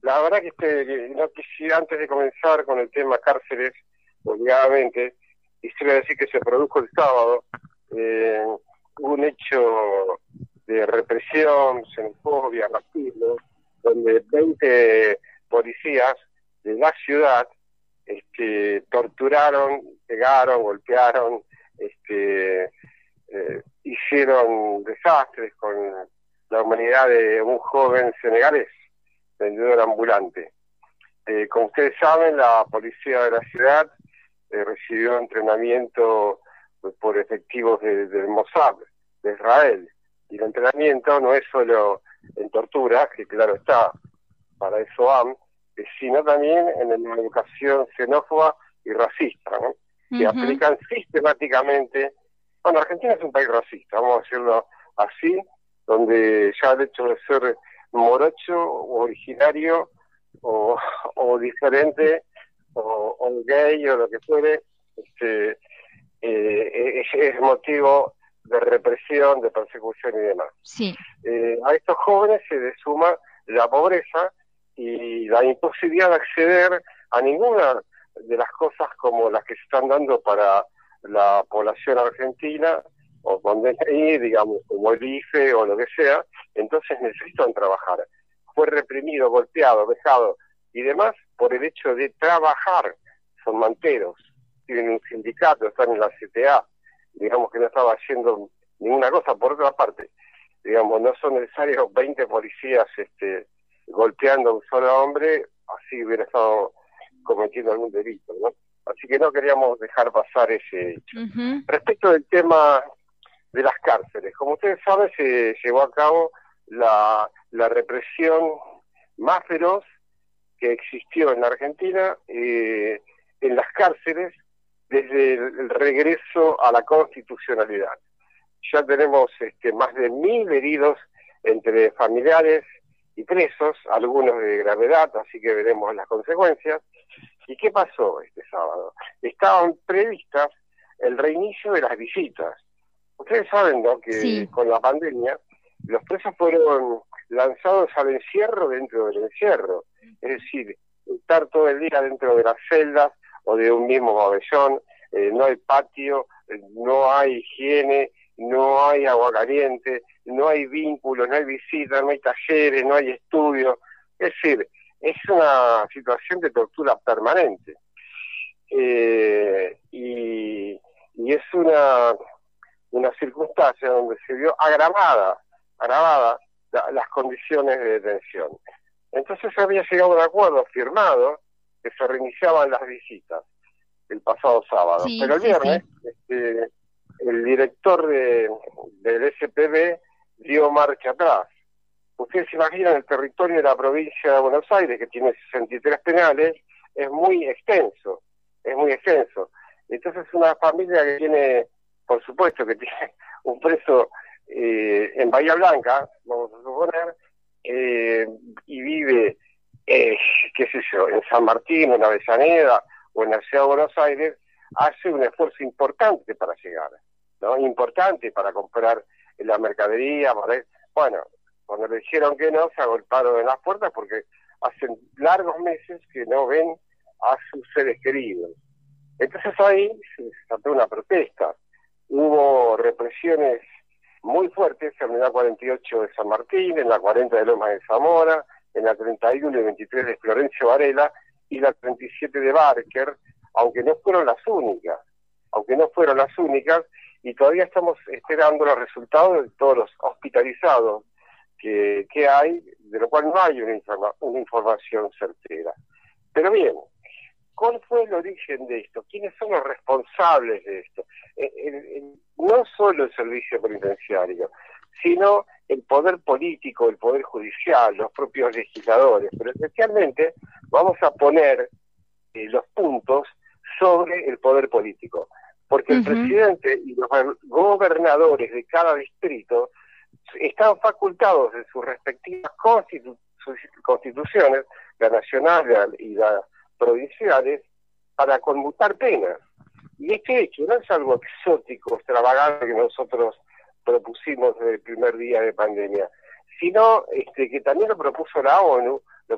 La verdad que no quisiera, antes de comenzar con el tema cárceles, obligadamente, quisiera decir que se produjo el sábado un hecho de represión, xenofobia, racismo, donde 20 policías de la ciudad torturaron, pegaron, golpearon, hicieron desastres con la humanidad de un joven senegalés, vendedor ambulante. Como ustedes saben, la policía de la ciudad recibió entrenamiento por efectivos del Mossad, de Israel. Y el entrenamiento no es solo en tortura, que claro está, para eso van, sino también en la educación xenófoba y racista, ¿no? Que aplican sistemáticamente. Bueno, Argentina es un país racista, vamos a decirlo así, donde ya el hecho de ser morocho, o originario, o diferente, o gay, o lo que fuere, es motivo de represión, de persecución y demás. Sí. A estos jóvenes se le suma la pobreza y la imposibilidad de acceder a ninguna de las cosas como las que se están dando para la población argentina, o con DNI, digamos, como el IFE o lo que sea. Entonces necesitan trabajar. Fue reprimido, golpeado, vejado y demás por el hecho de trabajar. Son manteros, tienen un sindicato, están en la CTA, digamos que no estaba haciendo ninguna cosa. Por otra parte, digamos, no son necesarios 20 policías golpeando a un solo hombre, así hubiera estado cometiendo algún delito, ¿no? Así que no queríamos dejar pasar ese hecho. Respecto del tema de las cárceles, como ustedes saben, se llevó a cabo la represión más feroz que existió en la Argentina en las cárceles desde el regreso a la constitucionalidad. Ya tenemos más de 1.000 heridos entre familiares y presos, algunos de gravedad, así que veremos las consecuencias. ¿Y qué pasó este sábado? Estaban previstas el reinicio de las visitas. Ustedes saben, ¿no?, que sí, con la pandemia los presos fueron lanzados al encierro dentro del encierro. Es decir, estar todo el día dentro de las celdas o de un mismo pabellón, no hay patio, no hay higiene, no hay agua caliente, no hay vínculos, no hay visitas, no hay talleres, no hay estudios. Es decir, es una situación de tortura permanente. Y es una circunstancia donde se vio agravada las condiciones de detención. Entonces había llegado a un acuerdo firmado que se reiniciaban las visitas el pasado sábado. Sí, pero el viernes, el director del SPB dio marcha atrás. Ustedes se imaginan, el territorio de la provincia de Buenos Aires, que tiene 63 penales, es muy extenso. Entonces una familia que tiene, por supuesto, que tiene un preso en Bahía Blanca, vamos a suponer, y vive, qué sé yo, en San Martín, en Avellaneda o en la ciudad de Buenos Aires, hace un esfuerzo importante para llegar, ¿no? Importante para comprar la mercadería, bueno, cuando le dijeron que no, se agolparon en las puertas porque hacen largos meses que no ven a sus seres queridos. Entonces ahí se desató una protesta. Hubo represiones muy fuertes en la 48 de San Martín, en la 40 de Lomas de Zamora, en la 31 y 23 de Florencio Varela y la 37 de Barker, aunque no fueron las únicas, y todavía estamos esperando los resultados de todos los hospitalizados que hay, de lo cual no hay una información certera. Pero bien, ¿cuál fue el origen de esto? ¿Quiénes son los responsables de esto? No solo el servicio penitenciario, sino el poder político, el poder judicial, los propios legisladores, pero especialmente vamos a poner los puntos sobre el poder político, porque el presidente y los gobernadores de cada distrito están facultados en sus respectivas constituciones, la nacional y las provinciales, para conmutar penas. Y este hecho no es algo exótico, extravagante que nosotros propusimos desde el primer día de pandemia, sino que también lo propuso la ONU, lo propuso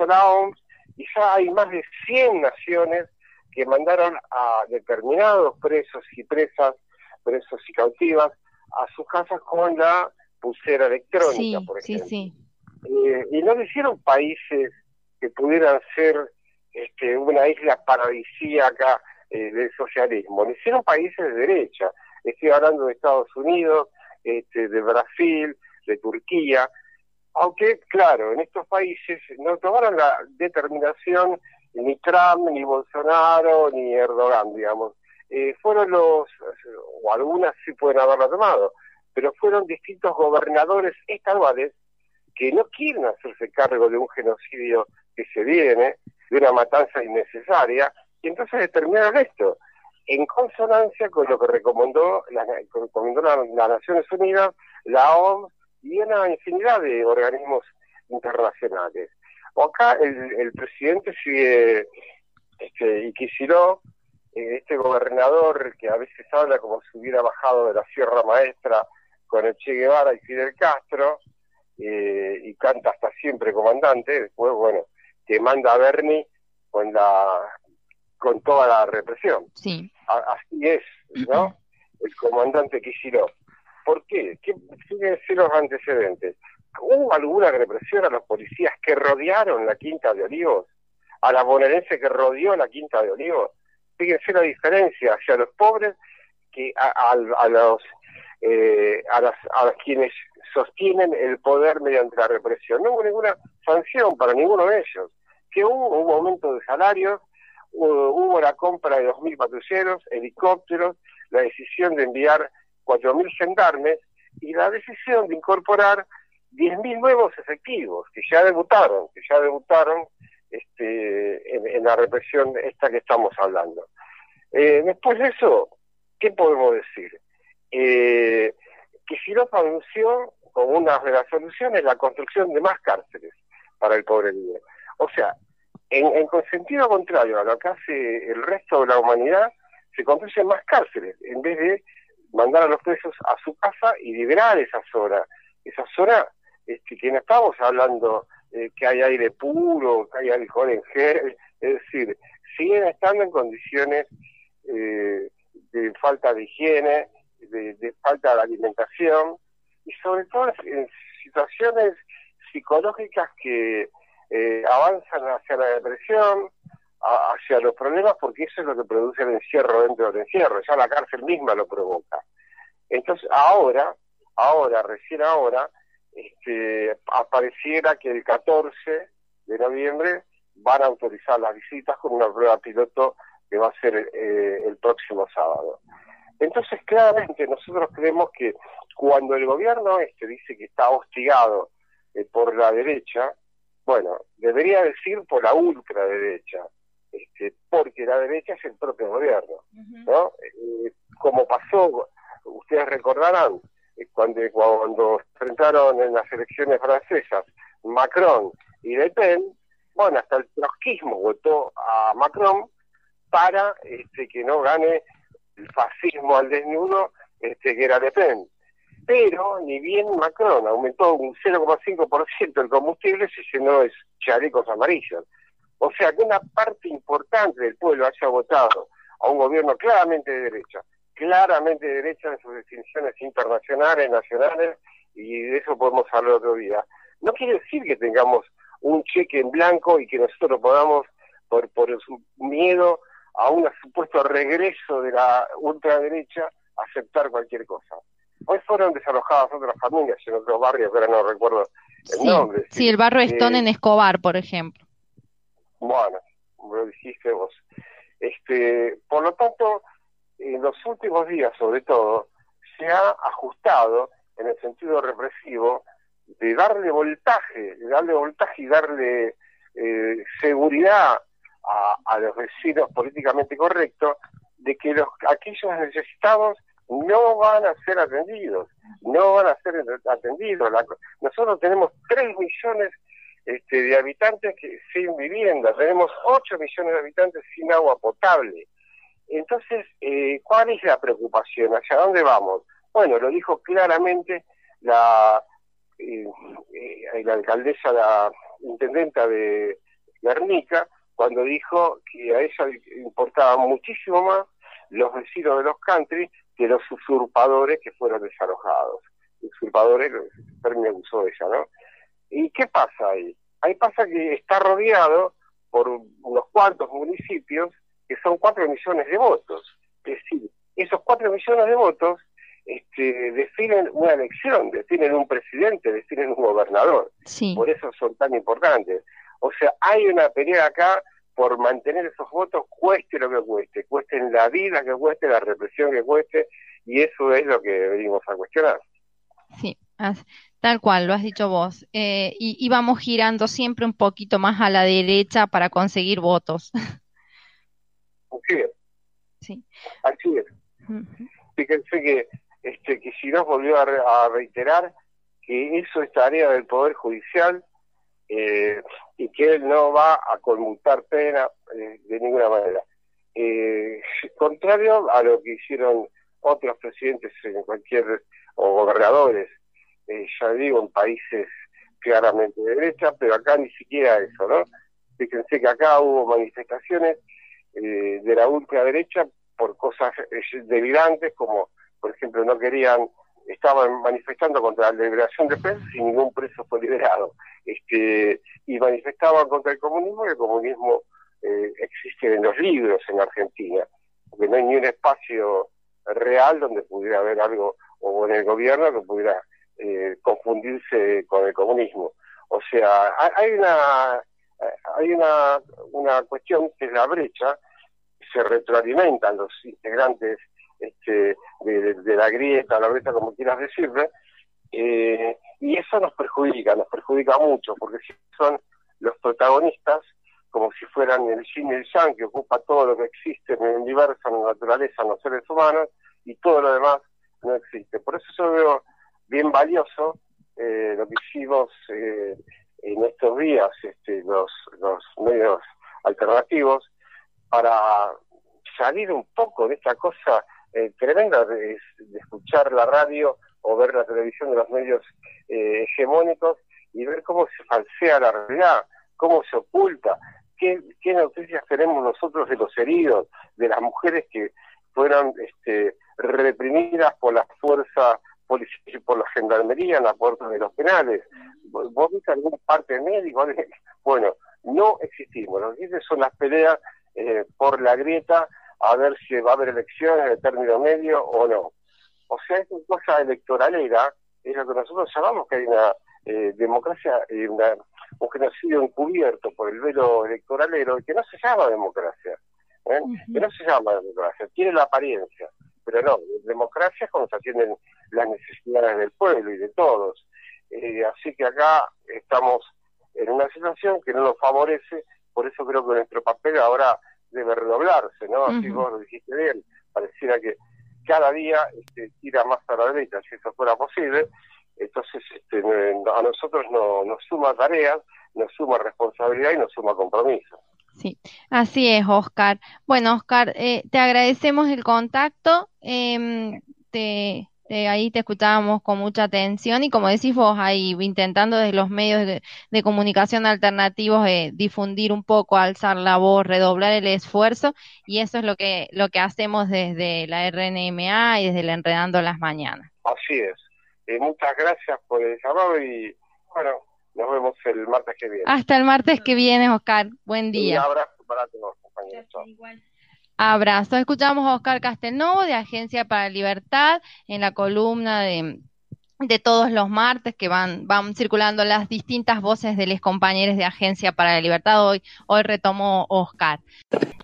la OMS, y ya hay más de 100 naciones que mandaron a determinados presos y presas, presos y cautivas, a sus casas con la pulsera electrónica, Sí, por sí, ejemplo. sí. Y no lo hicieron países que pudieran ser una isla paradisíaca del socialismo, lo hicieron países de derecha. Estoy hablando de Estados Unidos, de Brasil, de Turquía, aunque, claro, en estos países no tomaron la determinación ni Trump, ni Bolsonaro, ni Erdogan, digamos. Fueron o algunas sí pueden haberla tomado, pero fueron distintos gobernadores estaduales que no quieren hacerse cargo de un genocidio que se viene, de una matanza innecesaria, y entonces determinaron esto, en consonancia con lo que recomendó las Naciones Unidas, la OMS y una infinidad de organismos internacionales. Acá el presidente sigue, y Kicillof, este gobernador que a veces habla como si hubiera bajado de la Sierra Maestra con el Che Guevara y Fidel Castro, y canta hasta siempre comandante, después, bueno, te manda a Bernie con toda la represión. Sí. Así es, ¿no? El comandante Kicillof. ¿Por qué? ¿Qué siguen ser los antecedentes? ¿Hubo alguna represión a los policías que rodearon la Quinta de Olivos? ¿A la bonaerense que rodeó la Quinta de Olivos? Fíjense la diferencia hacia los pobres que a quienes sostienen el poder mediante la represión. No hubo ninguna sanción para ninguno de ellos. Que hubo aumento de salarios, hubo la compra de 2.000 patrulleros, helicópteros, la decisión de enviar 4.000 gendarmes y la decisión de incorporar 10.000 nuevos efectivos que ya debutaron en la represión esta que estamos hablando. Después de eso, ¿qué podemos decir? Kicillof anunció como una de las soluciones la construcción de más cárceles para el pobre libre. O sea, en sentido contrario a lo que hace el resto de la humanidad, se construyen más cárceles en vez de mandar a los presos a su casa y liberar esa zona que no estamos hablando que hay aire puro, que hay alcohol en gel, es decir, siguen estando en condiciones de falta de higiene, de falta de alimentación y sobre todo en situaciones psicológicas que avanzan hacia la depresión, hacia los problemas, porque eso es lo que produce el encierro dentro del encierro, ya la cárcel misma lo provoca. Entonces recién ahora, apareciera que el 14 de noviembre van a autorizar las visitas con una prueba piloto que va a ser el próximo sábado. Entonces, claramente, nosotros creemos que cuando el gobierno dice que está hostigado por la derecha, bueno, debería decir por la ultraderecha, porque la derecha es el propio gobierno, ¿no? Como pasó, ustedes recordarán, cuando se enfrentaron en las elecciones francesas Macron y Le Pen, bueno, hasta el trotskismo votó a Macron para que no gane el fascismo al desnudo, que era Le Pen. Pero ni bien Macron aumentó un 0,5% el combustible, se llenó de chalecos amarillos. O sea, que una parte importante del pueblo haya votado a un gobierno claramente de derecha en sus distinciones internacionales, nacionales, y de eso podemos hablar otro día. No quiere decir que tengamos un cheque en blanco y que nosotros podamos, por su miedo a un supuesto regreso de la ultraderecha, aceptar cualquier cosa. Hoy fueron desalojadas otras familias en otros barrios, pero no recuerdo el nombre. Sí, el barrio Stone en Escobar, por ejemplo. Bueno, lo dijiste vos. Por lo tanto, en los últimos días, sobre todo, se ha ajustado en el sentido represivo de darle voltaje y darle seguridad a los vecinos políticamente correctos de que aquellos necesitados no van a ser atendidos. Nosotros tenemos 3 millones de habitantes sin vivienda, tenemos 8 millones de habitantes sin agua potable. Entonces, ¿cuál es la preocupación? ¿Hacia dónde vamos? Bueno, lo dijo claramente la alcaldesa, la intendenta de Bernica, cuando dijo que a ella le importaba muchísimo más los vecinos de los country que los usurpadores que fueron desalojados. Usurpadores, el término que usó ella, ¿no? ¿Y qué pasa ahí? Ahí pasa que está rodeado por unos cuantos municipios que son 4 millones de votos. Es decir, esos 4 millones de votos definen una elección, definen un presidente, definen un gobernador. Sí. Por eso son tan importantes. O sea, hay una pelea acá por mantener esos votos, cueste lo que cueste en la vida que cueste, la represión que cueste, y eso es lo que venimos a cuestionar. Sí, tal cual, lo has dicho vos. Y vamos girando siempre un poquito más a la derecha para conseguir votos. Así es. Sí. Así es. Fíjense que Kicillof volvió a reiterar que eso es tarea del Poder Judicial, y que él no va a conmutar pena de ninguna manera. Contrario a lo que hicieron otros presidentes en o gobernadores, ya digo, en países claramente de derecha, pero acá ni siquiera eso, ¿no? Fíjense que acá hubo manifestaciones de la ultraderecha por cosas delirantes, como, por ejemplo, estaban manifestando contra la liberación de presos y ningún preso fue liberado. Y manifestaban contra el comunismo, y el comunismo existe en los libros en Argentina, porque no hay ni un espacio real donde pudiera haber algo, o en el gobierno que pudiera confundirse con el comunismo. O sea, hay una cuestión que es la brecha, se retroalimentan los integrantes de la grieta, la brecha, como quieras decirle, y eso nos perjudica mucho, porque si son los protagonistas, como si fueran el yin y el yang, que ocupa todo lo que existe en el universo, en la naturaleza, en los seres humanos, y todo lo demás no existe. Por eso yo veo bien valioso lo que hicimos en estos días, los medios alternativos, para salir un poco de esta cosa tremenda de escuchar la radio o ver la televisión de los medios hegemónicos y ver cómo se falsea la realidad, cómo se oculta, qué noticias tenemos nosotros de los heridos, de las mujeres que fueron reprimidas por las fuerzas policiales y por la gendarmería en la puerta de los penales. ¿Vos viste algún parte médico? Bueno, no existimos. Lo que existen son las peleas por la grieta, a ver si va a haber elecciones de término medio o no. O sea, esta cosa electoralera es lo que nosotros llamamos que hay una democracia, un genocidio encubierto por el velo electoralero, que no se llama democracia, que no se llama democracia, tiene la apariencia, pero no, democracia es cuando se atienden las necesidades del pueblo y de todos. Así que acá estamos en una situación que no nos favorece, por eso creo que nuestro papel ahora debe redoblarse, ¿no? Así vos lo dijiste bien, pareciera que cada día tira más a la derecha, si eso fuera posible. Entonces a nosotros nos suma tareas, nos suma responsabilidad y nos suma compromiso. Sí, así es, Oscar. Bueno, Oscar, te agradecemos el contacto, ahí te escuchábamos con mucha atención y como decís vos, ahí intentando desde los medios de comunicación alternativos difundir un poco, alzar la voz, redoblar el esfuerzo, y eso es lo que hacemos desde la RNMA y desde el Enredando las Mañanas. Así es. Muchas gracias por el llamado y bueno, nos vemos el martes que viene. Hasta el martes que viene, Oscar. Buen día. Un abrazo para todos, compañeros. Abrazo. Escuchamos a Oscar Castelnovo de Agencia para la Libertad en la columna de todos los martes que van circulando las distintas voces de los compañeros de Agencia para la Libertad. Hoy retomó Oscar.